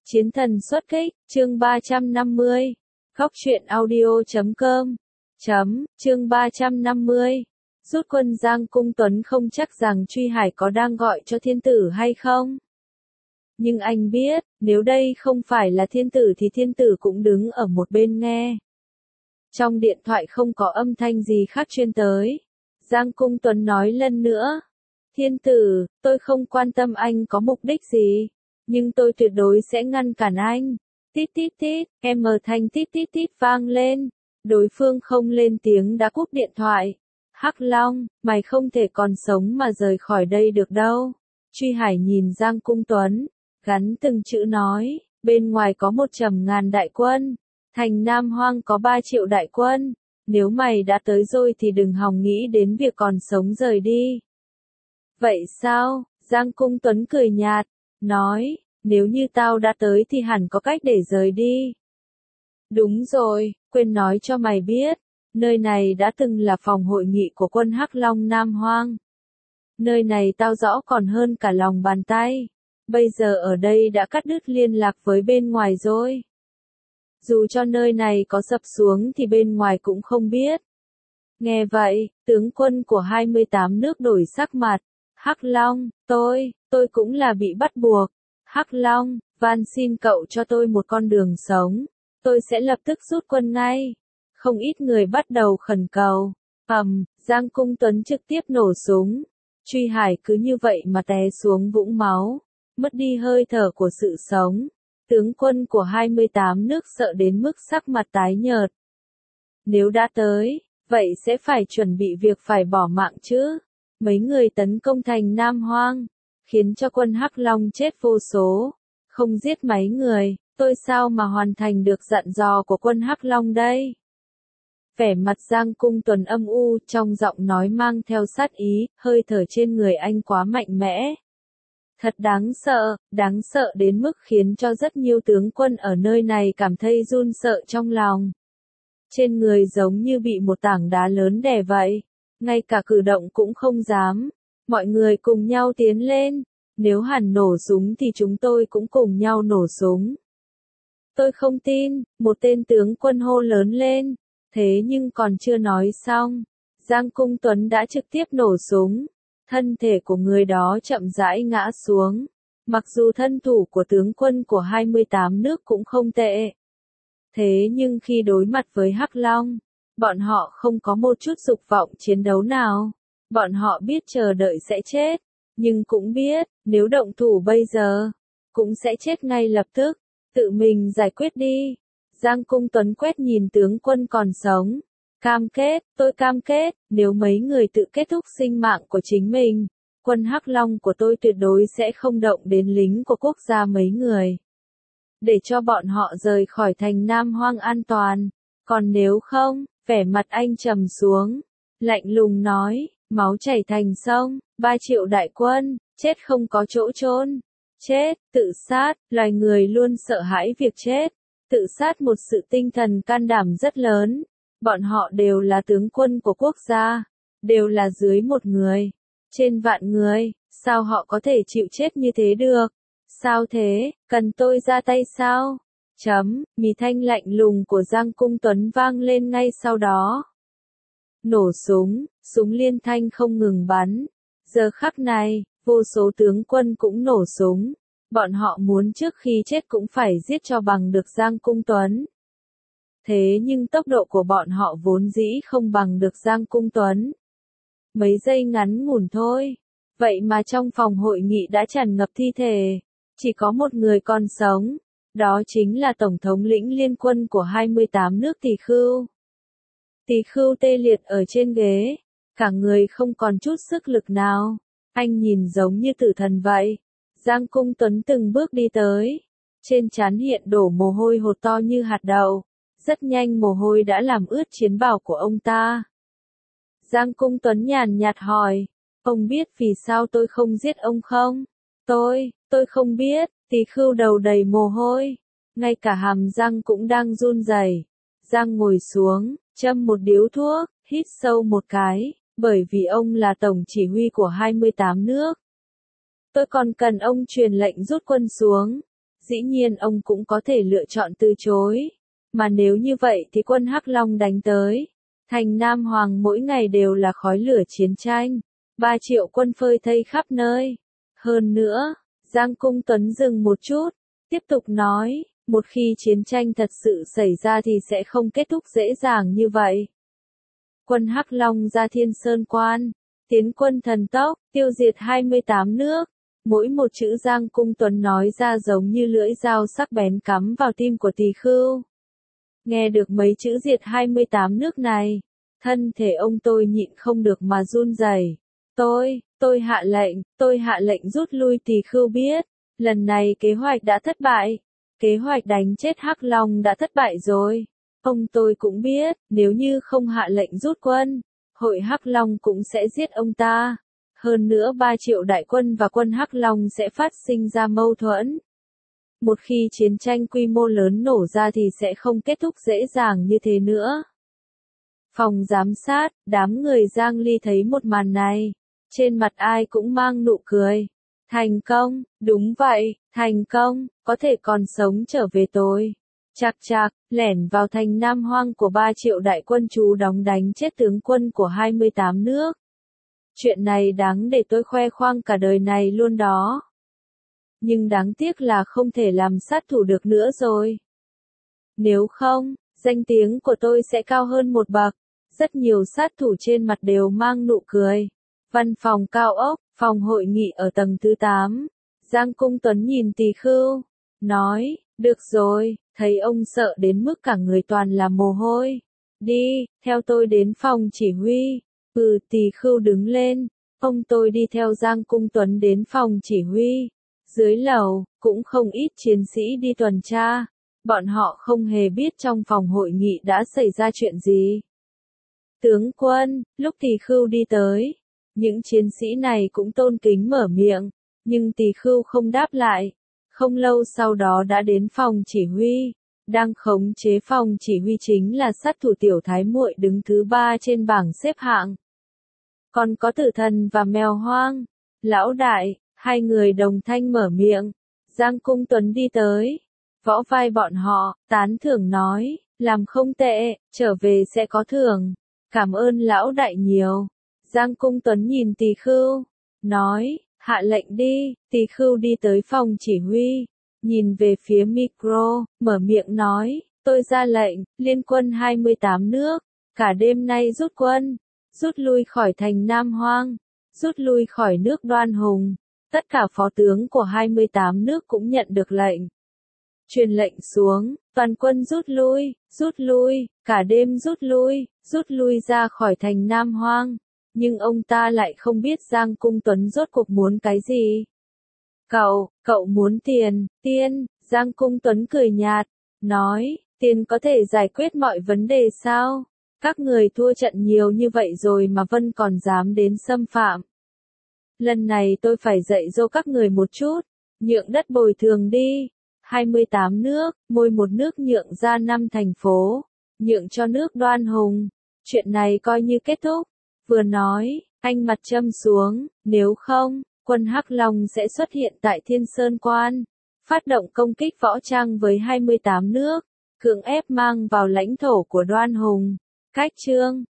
Chiến thần xuất kích, chương 350. Góc truyện audio.com. Chương 350. Rút quân Giang Cung Tuấn không chắc rằng Truy Hải có đang gọi cho thiên tử hay không. Nhưng anh biết, nếu đây không phải là thiên tử thì thiên tử cũng đứng ở một bên nghe. Trong điện thoại không có âm thanh gì khác truyền tới. Giang Cung Tuấn nói lần nữa. Thiên tử, tôi không quan tâm anh có mục đích gì. Nhưng tôi tuyệt đối sẽ ngăn cản anh. Tít tít tít, thanh tít tít tít vang lên. Đối phương không lên tiếng đã cúp điện thoại. Hắc Long, mày không thể còn sống mà rời khỏi đây được đâu. Truy Hải nhìn Giang Cung Tuấn, gắn từng chữ nói, bên ngoài có 100.000 đại quân. Thành Nam Hoang có 3 triệu đại quân. Nếu mày đã tới rồi thì đừng hòng nghĩ đến việc còn sống rời đi. Vậy sao? Giang Cung Tuấn cười nhạt, nói, nếu như tao đã tới thì hẳn có cách để rời đi. Đúng rồi, quên nói cho mày biết, nơi này đã từng là phòng hội nghị của quân Hắc Long Nam Hoang. Nơi này tao rõ còn hơn cả lòng bàn tay. Bây giờ ở đây đã cắt đứt liên lạc với bên ngoài rồi. Dù cho nơi này có sập xuống thì bên ngoài cũng không biết. Nghe vậy, tướng quân của 28 nước đổi sắc mặt. Hắc Long, tôi cũng là bị bắt buộc. Hắc Long, van xin cậu cho tôi một con đường sống. Tôi sẽ lập tức rút quân ngay. Không ít người bắt đầu khẩn cầu. Giang Cung Tuấn trực tiếp nổ súng. Truy Hải cứ như vậy mà té xuống vũng máu. Mất đi hơi thở của sự sống. Tướng quân của 28 nước sợ đến mức sắc mặt tái nhợt. Nếu đã tới, vậy sẽ phải chuẩn bị việc phải bỏ mạng chứ. Mấy người tấn công thành Nam Hoang, khiến cho quân Hắc Long chết vô số. Không giết mấy người, tôi sao mà hoàn thành được dặn dò của quân Hắc Long đây? Vẻ mặt Giang Cung Tuấn âm u, trong giọng nói mang theo sát ý, hơi thở trên người anh quá mạnh mẽ. Thật đáng sợ đến mức khiến cho rất nhiều tướng quân ở nơi này cảm thấy run sợ trong lòng. Trên người giống như bị một tảng đá lớn đè vậy, ngay cả cử động cũng không dám. Mọi người cùng nhau tiến lên, nếu hẳn nổ súng thì chúng tôi cũng cùng nhau nổ súng. Tôi không tin, một tên tướng quân hô lớn lên, thế nhưng còn chưa nói xong, Giang Cung Tuấn đã trực tiếp nổ súng. Thân thể của người đó chậm rãi ngã xuống. Mặc dù thân thủ của tướng quân của 28 nước cũng không tệ. Thế nhưng khi đối mặt với Hắc Long, bọn họ không có một chút dục vọng chiến đấu nào. Bọn họ biết chờ đợi sẽ chết, nhưng cũng biết, nếu động thủ bây giờ, cũng sẽ chết ngay lập tức. Tự mình giải quyết đi. Giang Cung Tuấn quét nhìn tướng quân còn sống. Tôi cam kết, nếu mấy người tự kết thúc sinh mạng của chính mình, quân Hắc Long của tôi tuyệt đối sẽ không động đến lính của quốc gia mấy người. Để cho bọn họ rời khỏi thành Nam Hoang an toàn. Còn nếu không, vẻ mặt anh trầm xuống, lạnh lùng nói, máu chảy thành sông, 3 triệu đại quân, chết không có chỗ chôn. Chết, tự sát, loài người luôn sợ hãi việc chết. Tự sát một sự tinh thần can đảm rất lớn. Bọn họ đều là tướng quân của quốc gia, đều là dưới một người, trên vạn người, sao họ có thể chịu chết như thế được? Sao thế, cần tôi ra tay sao? Mì thanh lạnh lùng của Giang Cung Tuấn vang lên ngay sau đó. Nổ súng liên thanh không ngừng bắn. Giờ khắc này, vô số tướng quân cũng nổ súng. Bọn họ muốn trước khi chết cũng phải giết cho bằng được Giang Cung Tuấn. Thế nhưng tốc độ của bọn họ vốn dĩ không bằng được Giang Cung Tuấn. Mấy giây ngắn ngủn thôi. Vậy mà trong phòng hội nghị đã tràn ngập thi thể. Chỉ có một người còn sống. Đó chính là Tổng thống lĩnh liên quân của 28 nước Tỳ Khưu. Tỳ Khưu tê liệt ở trên ghế. Cả người không còn chút sức lực nào. Anh nhìn giống như tử thần vậy. Giang Cung Tuấn từng bước đi tới. Trên trán hiện đổ mồ hôi hột to như hạt đậu. Rất nhanh mồ hôi đã làm ướt chiến bào của ông ta. Giang Cung Tuấn nhàn nhạt hỏi, ông biết vì sao tôi không giết ông không? Tôi không biết. Tỳ Khưu đầu đầy mồ hôi, ngay cả hàm răng cũng đang run rẩy. Giang ngồi xuống, châm một điếu thuốc, hít sâu một cái, bởi vì ông là tổng chỉ huy của 28 nước. Tôi còn cần ông truyền lệnh rút quân xuống. dĩ nhiên ông cũng có thể lựa chọn từ chối. Mà nếu như vậy thì quân Hắc Long đánh tới. Thành Nam Hoàng mỗi ngày đều là khói lửa chiến tranh. 3 triệu quân phơi thây khắp nơi. Hơn nữa, Giang Cung Tuấn dừng một chút, tiếp tục nói, một khi chiến tranh thật sự xảy ra thì sẽ không kết thúc dễ dàng như vậy. Quân Hắc Long ra Thiên Sơn Quan, tiến quân thần tốc, tiêu diệt 28 nước. Mỗi một chữ Giang Cung Tuấn nói ra giống như lưỡi dao sắc bén cắm vào tim của Tỳ Khưu. Nghe được mấy chữ diệt 28 nước này, thân thể ông tôi nhịn không được mà run rẩy. Tôi hạ lệnh rút lui. Tỳ Khưu biết, lần này kế hoạch đã thất bại. Kế hoạch đánh chết Hắc Long đã thất bại rồi. Ông tôi cũng biết, nếu như không hạ lệnh rút quân, hội Hắc Long cũng sẽ giết ông ta. Hơn nữa 3 triệu đại quân và quân Hắc Long sẽ phát sinh ra mâu thuẫn. Một khi chiến tranh quy mô lớn nổ ra thì sẽ không kết thúc dễ dàng như thế nữa. Phòng giám sát, đám người Giang Ly thấy một màn này. Trên mặt ai cũng mang nụ cười. Thành công, đúng vậy, thành công, có thể còn sống trở về tôi. Chạc, lẻn vào thành Nam Hoang của 3 triệu đại quân chú đóng đánh chết tướng quân của 28 nước. Chuyện này đáng để tôi khoe khoang cả đời này luôn đó. Nhưng đáng tiếc là không thể làm sát thủ được nữa rồi. Nếu không, danh tiếng của tôi sẽ cao hơn một bậc. Rất nhiều sát thủ trên mặt đều mang nụ cười. Văn phòng cao ốc, phòng hội nghị ở tầng thứ 8. Giang Cung Tuấn nhìn Tỳ Khưu, nói, được rồi, thấy ông sợ đến mức cả người toàn là mồ hôi. Đi, theo tôi đến phòng chỉ huy. Tỳ Khưu đứng lên, ông tôi đi theo Giang Cung Tuấn đến phòng chỉ huy. Dưới lầu, cũng không ít chiến sĩ đi tuần tra. Bọn họ không hề biết trong phòng hội nghị đã xảy ra chuyện gì. Tướng quân, lúc Tỳ Khưu đi tới, những chiến sĩ này cũng tôn kính mở miệng, nhưng Tỳ Khưu không đáp lại. Không lâu sau đó đã đến phòng chỉ huy. Đang khống chế phòng chỉ huy chính là sát thủ Tiểu Thái Muội đứng thứ 3 trên bảng xếp hạng. Còn có Tử Thần và Mèo Hoang. Lão đại, hai người đồng thanh mở miệng. Giang Cung Tuấn đi tới, võ vai bọn họ, tán thưởng nói, làm không tệ, trở về sẽ có thưởng. Cảm ơn lão đại nhiều. Giang Cung Tuấn nhìn Tỳ Khưu, nói, hạ lệnh đi. Tỳ Khưu đi tới phòng chỉ huy, nhìn về phía micro, mở miệng nói, tôi ra lệnh, liên quân 28 nước, cả đêm nay rút quân, rút lui khỏi thành Nam Hoang, rút lui khỏi nước Đoan Hùng. Tất cả phó tướng của 28 nước cũng nhận được lệnh. Truyền lệnh xuống, toàn quân rút lui, cả đêm rút lui ra khỏi thành Nam Hoang. Nhưng ông ta lại không biết Giang Cung Tuấn rốt cuộc muốn cái gì. Cậu muốn tiền, Giang Cung Tuấn cười nhạt, nói, tiền có thể giải quyết mọi vấn đề sao? Các người thua trận nhiều như vậy rồi mà Vân còn dám đến xâm phạm. Lần này tôi phải dạy dỗ các người một chút, nhượng đất bồi thường đi. 28 nước, mỗi một nước nhượng ra 5 thành phố, nhượng cho nước Đoan Hùng. Chuyện này coi như kết thúc. Vừa nói, anh mặt châm xuống, nếu không, quân Hắc Long sẽ xuất hiện tại Thiên Sơn Quan, phát động công kích võ trang với 28 nước, cưỡng ép mang vào lãnh thổ của Đoan Hùng. Cách chương